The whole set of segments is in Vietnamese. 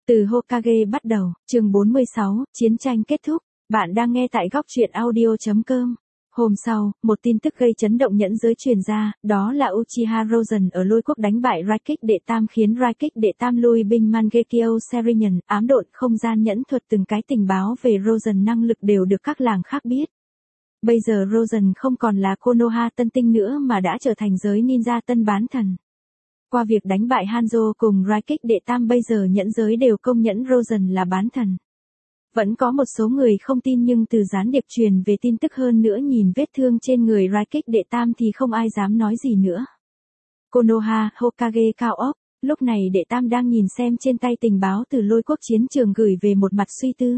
Từ Hokage bắt đầu, chương 46, chiến tranh kết thúc. Bạn đang nghe tại góc truyện audio.com. Hôm sau, một tin tức gây chấn động nhẫn giới truyền ra, đó là Uchiha Rosen ở Lôi Quốc đánh bại Raikage đệ tam khiến Raikage đệ tam lui binh Mangekyo Sharingan, ám độn không gian nhẫn thuật từng cái tình báo về Rosen năng lực đều được các làng khác biết. Bây giờ Rosen không còn là Konoha tân tinh nữa mà đã trở thành giới ninja tân bán thần. Qua việc đánh bại Hanzo cùng Raikage đệ tam bây giờ nhẫn giới đều công nhận Rosen là bán thần. Vẫn có một số người không tin nhưng từ gián điệp truyền về tin tức hơn nữa nhìn vết thương trên người Raikage đệ tam thì không ai dám nói gì nữa. Konoha, Hokage cao ốc, lúc này đệ tam đang nhìn xem trên tay tình báo từ Lôi Quốc chiến trường gửi về một mặt suy tư.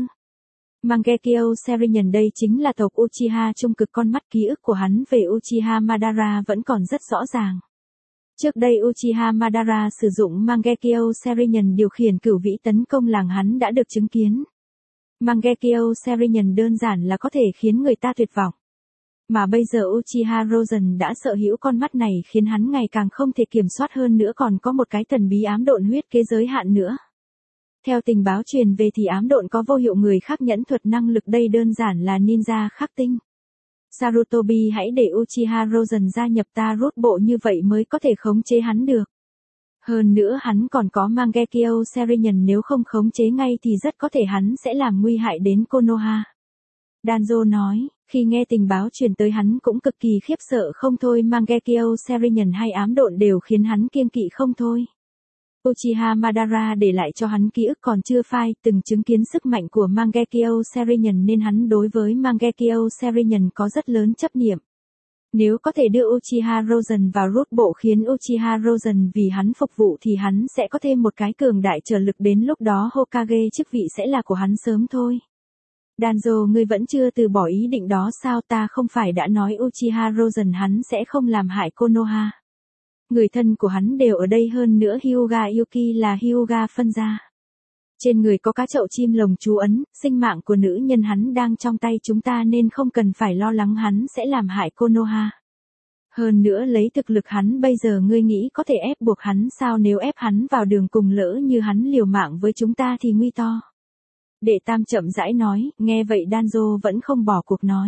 Mangekyo Sharingan đây chính là tộc Uchiha trung cực, con mắt ký ức của hắn về Uchiha Madara vẫn còn rất rõ ràng. Trước đây Uchiha Madara sử dụng Mangekyo Sharingan điều khiển cửu vĩ tấn công làng hắn đã được chứng kiến. Mangekyo Sharingan đơn giản là có thể khiến người ta tuyệt vọng. Mà bây giờ Uchiha Rosen đã sở hữu con mắt này khiến hắn ngày càng không thể kiểm soát hơn nữa, còn có một cái thần bí ám độn huyết kế giới hạn nữa. Theo tình báo truyền về thì ám độn có vô hiệu người khác nhẫn thuật năng lực đây đơn giản là ninja khắc tinh. Sarutobi hãy để Uchiha Rosen gia nhập ta rút bộ như vậy mới có thể khống chế hắn được. Hơn nữa hắn còn có Mangekyo Sharingan, nếu không khống chế ngay thì rất có thể hắn sẽ làm nguy hại đến Konoha. Danzo nói, khi nghe tình báo truyền tới hắn cũng cực kỳ khiếp sợ không thôi, Mangekyo Sharingan hay ám độn đều khiến hắn kiêng kỵ không thôi. Uchiha Madara để lại cho hắn ký ức còn chưa phai, từng chứng kiến sức mạnh của Mangekyo Sharingan nên hắn đối với Mangekyo Sharingan có rất lớn chấp niệm. Nếu có thể đưa Uchiha Rosen vào rút bộ khiến Uchiha Rosen vì hắn phục vụ thì hắn sẽ có thêm một cái cường đại trợ lực, đến lúc đó Hokage chức vị sẽ là của hắn sớm thôi. Danzo, ngươi vẫn chưa từ bỏ ý định đó sao? Ta không phải đã nói Uchiha Rosen hắn sẽ không làm hại Konoha. Người thân của hắn đều ở đây, hơn nữa Hyuga Yuki là Hyuga phân gia. Trên người có cá chậu chim lồng chú ấn, sinh mạng của nữ nhân hắn đang trong tay chúng ta nên không cần phải lo lắng hắn sẽ làm hại Konoha. Hơn nữa lấy thực lực hắn bây giờ ngươi nghĩ có thể ép buộc hắn sao? Nếu ép hắn vào đường cùng lỡ như hắn liều mạng với chúng ta thì nguy to. Đệ tam chậm rãi nói, nghe vậy Danzo vẫn không bỏ cuộc nói.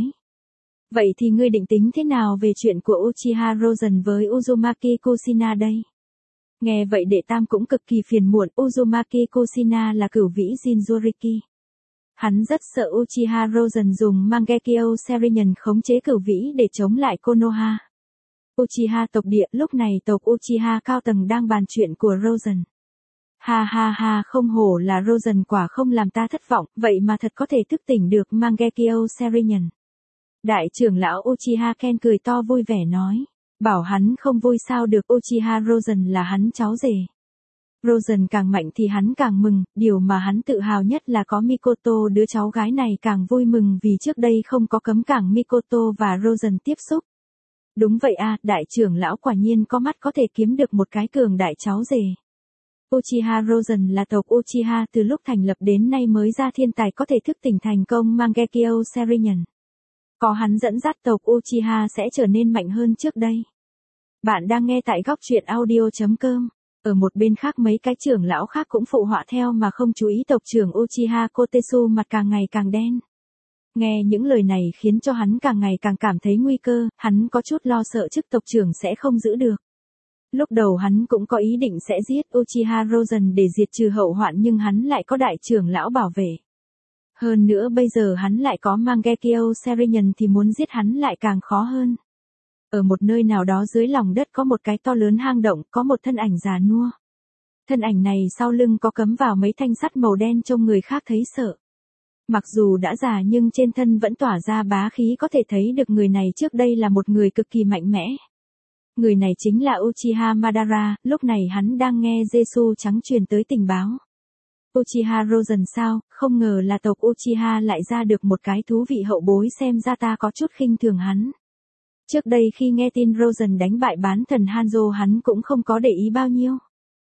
Vậy thì ngươi định tính thế nào về chuyện của Uchiha Rosen với Uzumaki Kushina đây? Nghe vậy đệ tam cũng cực kỳ phiền muộn, Uzumaki Kushina là cửu vĩ Jinchuriki. Hắn rất sợ Uchiha Rosen dùng Mangekyo Sharingan khống chế cửu vĩ để chống lại Konoha. Uchiha tộc địa, lúc này tộc Uchiha cao tầng đang bàn chuyện của Rosen. Ha ha ha, không hổ là Rosen, quả không làm ta thất vọng, vậy mà thật có thể thức tỉnh được Mangekyo Sharingan. Đại trưởng lão Uchiha Ken cười to vui vẻ nói. Bảo hắn không vui sao được, Uchiha Rosen là hắn cháu rể. Rosen càng mạnh thì hắn càng mừng, điều mà hắn tự hào nhất là có Mikoto, đứa cháu gái này càng vui mừng vì trước đây không có cấm cản Mikoto và Rosen tiếp xúc. Đúng vậy à, đại trưởng lão quả nhiên có mắt, có thể kiếm được một cái cường đại cháu rể. Uchiha Rosen là tộc Uchiha từ lúc thành lập đến nay mới ra thiên tài có thể thức tỉnh thành công Mangekyo Sharingan. Có hắn dẫn dắt tộc Uchiha sẽ trở nên mạnh hơn trước đây. Bạn đang nghe tại góc truyện audio.com. Ở một bên khác mấy cái trưởng lão khác cũng phụ họa theo mà không chú ý tộc trưởng Uchiha Kotetsu mặt càng ngày càng đen. Nghe những lời này khiến cho hắn càng ngày càng cảm thấy nguy cơ, hắn có chút lo sợ chức tộc trưởng sẽ không giữ được. Lúc đầu hắn cũng có ý định sẽ giết Uchiha Rosen để diệt trừ hậu hoạn nhưng hắn lại có đại trưởng lão bảo vệ. Hơn nữa bây giờ hắn lại có Mangekyo Sharingan thì muốn giết hắn lại càng khó hơn. Ở một nơi nào đó dưới lòng đất có một cái to lớn hang động, có một thân ảnh già nua. Thân ảnh này sau lưng có cắm vào mấy thanh sắt màu đen trông người khác thấy sợ. Mặc dù đã già nhưng trên thân vẫn tỏa ra bá khí, có thể thấy được người này trước đây là một người cực kỳ mạnh mẽ. Người này chính là Uchiha Madara, lúc này hắn đang nghe Jesu trắng truyền tới tình báo. Uchiha Rosen sao, không ngờ là tộc Uchiha lại ra được một cái thú vị hậu bối, xem ra ta có chút khinh thường hắn. Trước đây khi nghe tin Rosen đánh bại bán thần Hanzo hắn cũng không có để ý bao nhiêu.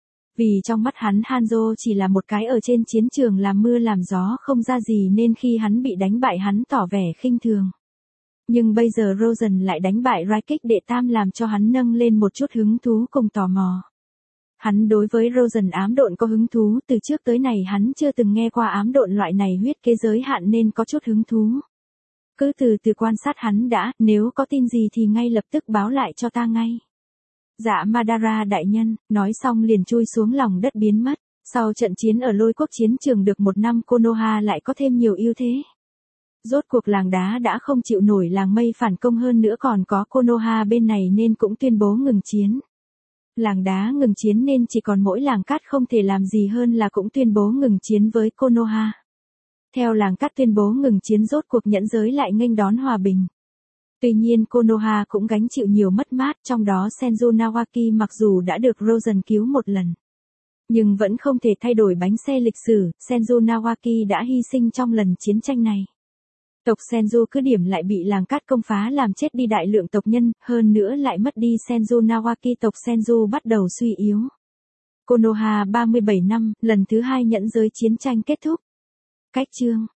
Vì trong mắt hắn Hanzo chỉ là một cái ở trên chiến trường làm mưa làm gió không ra gì nên khi hắn bị đánh bại hắn tỏ vẻ khinh thường. Nhưng bây giờ Rosen lại đánh bại Raikage đệ tam làm cho hắn nâng lên một chút hứng thú cùng tò mò. Hắn đối với Rosen ám độn có hứng thú, từ trước tới này hắn chưa từng nghe qua ám độn loại này huyết kế giới hạn nên có chút hứng thú. Cứ từ từ quan sát hắn đã, nếu có tin gì thì ngay lập tức báo lại cho ta ngay. Dạ Madara đại nhân, nói xong liền chui xuống lòng đất biến mất. Sau trận chiến ở Lôi Quốc chiến trường được 1 năm, Konoha lại có thêm nhiều ưu thế. Rốt cuộc làng đá đã không chịu nổi làng mây phản công, hơn nữa còn có Konoha bên này nên cũng tuyên bố ngừng chiến. Làng đá ngừng chiến nên chỉ còn mỗi làng cát không thể làm gì hơn là cũng tuyên bố ngừng chiến với Konoha. Theo làng cát tuyên bố ngừng chiến, rốt cuộc nhẫn giới lại nghênh đón hòa bình. Tuy nhiên Konoha cũng gánh chịu nhiều mất mát, trong đó Senju Nawaki mặc dù đã được Rosen cứu một lần, nhưng vẫn không thể thay đổi bánh xe lịch sử, Senju Nawaki đã hy sinh trong lần chiến tranh này. Tộc Senju cứ điểm lại bị làng cát công phá làm chết đi đại lượng tộc nhân, hơn nữa lại mất đi Senju Nawaki, tộc Senju bắt đầu suy yếu. Konoha 37 năm, lần thứ 2 nhẫn giới chiến tranh kết thúc. Cách chương